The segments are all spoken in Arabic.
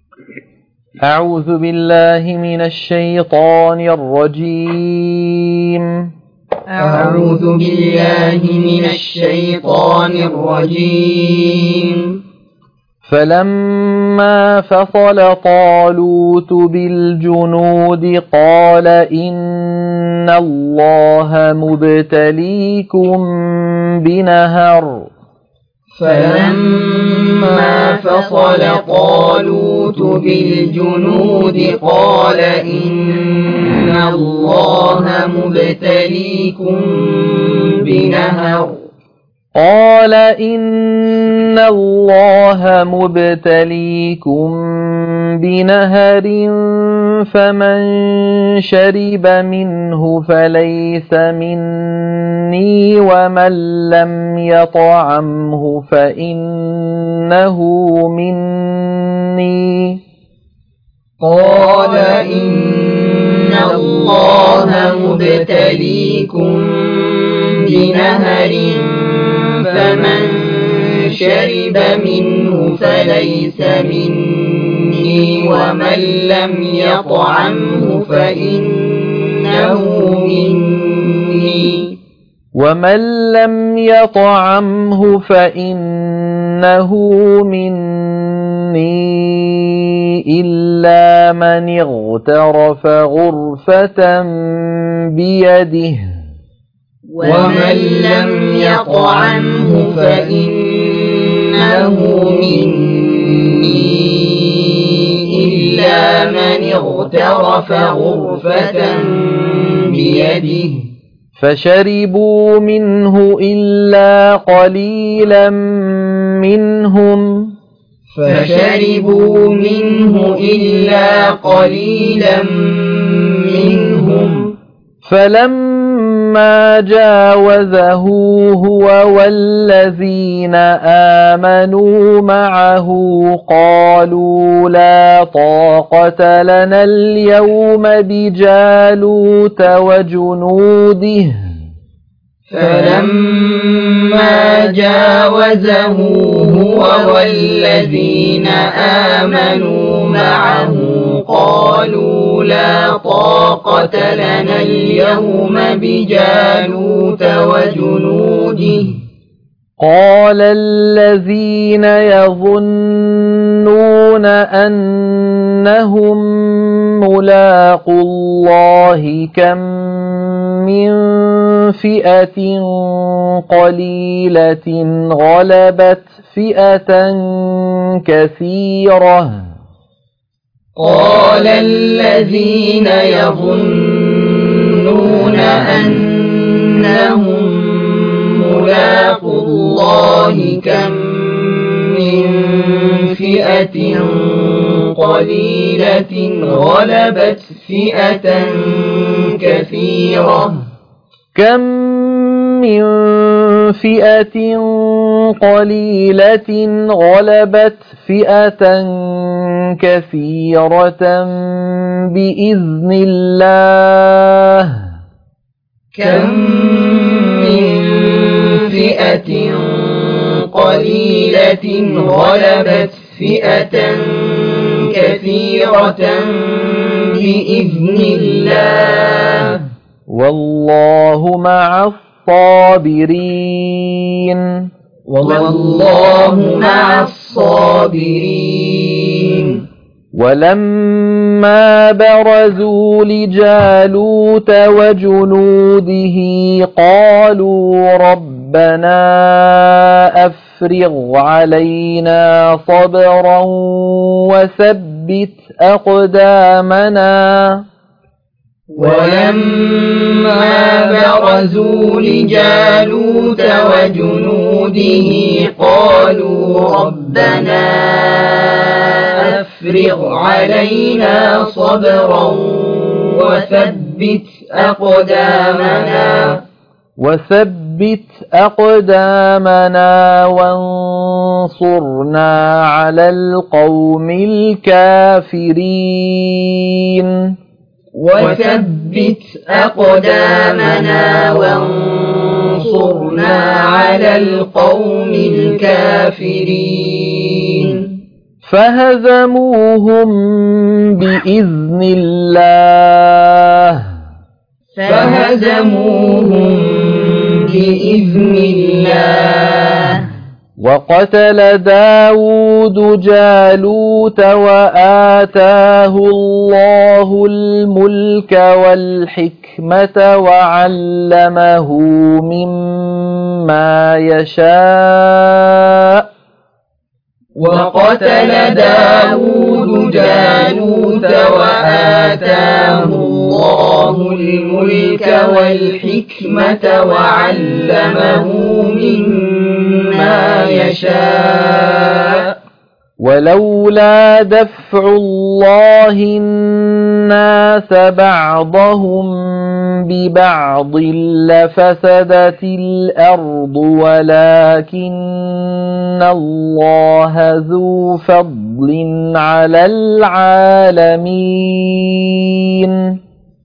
أعوذ بالله من الشيطان الرجيم. أعوذ بالله من الشيطان الرجيم. فلما فصل طالوت بالجنود قال إن الله مبتليكم بنهر. فلما فصل طالوت بالجنود قال إن الله مبتليكم بنهر. قال إن الله مبتليكم بنهر فمن شرب منه فليس مني ومن لم يطعمه فإنه مني. قال إن الله مبتليكم بنهر فمن شرب منه فليس مني ومن لم يطعمه فإنه مني. ومن لم يطعمه فإنه مني إلا من اغترف غرفة بيده. ومن لم يطعمه فإنه مني إلا من اغترف غرفة بيده. فشربوا منه إلا قليلا منهم. فشربوا منه إلا قليلا منهم. فلما جاوزه هو والذين آمنوا معه قالوا لا طاقة لنا اليوم بجالوت وجنوده. فلما جاوزه هو والذين آمنوا معه قالوا لا طاقة لنا اليوم بجالوت وجنوده. قال الذين يظنون أنهم ملاقو الله كم من فئة قليلة غلبت فئة كثيرة. قال الذين يظنون أنهم ملاقو الله كم من فئة قليلة غلبت فئة كثيرة. كم من فئة قليلة غلبت فئة كثيرة بإذن الله. كم من فئة قليلة غلبت فئة كثيرة بإذن الله. والله مع الصابرين. والله مع الصابرين. ولما برزوا لجالوت وجنوده قالوا ربنا أفرغ علينا صبرا وثبت أقدامنا. ولما برزوا لجالوت وجنوده قالوا ربنا أفرغ علينا صبرا وثبت أقدامنا وانصرنا على القوم الكافرين. وثبت أقدامنا وانصرنا على القوم الكافرين. فهزموهم بإذن الله وقتل داود جالوت وآتاه الله الملك والحكمة وعلمه مما يشاء وقتل داود جالوت وآتاه الله الملك والحكمة وعلمه مما يشاء ولولا دفع الله الناس بعضهم ببعض لفسدت الأرض ولكن الله ذو فضل على العالمين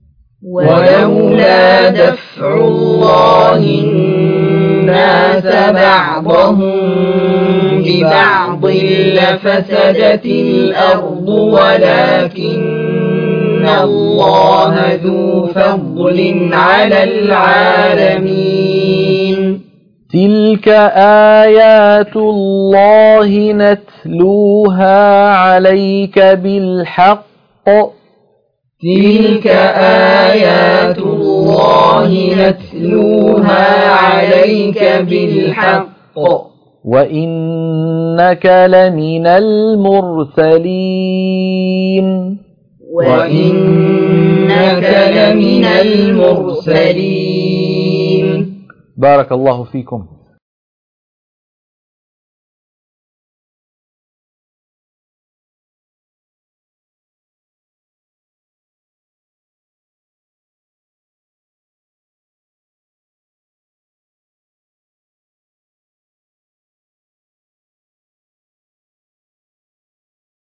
ولولا دفع الله الناس بعضهم ببعض لفسدت الأرض ولكن الله ذو فضل على العالمين تلك آيات الله نتلوها عليك بالحق تلك آيات الله نتلوها عليك بالحق وإنك لمن المرسلين وإنك لمن المرسلين. بارك الله فيكم.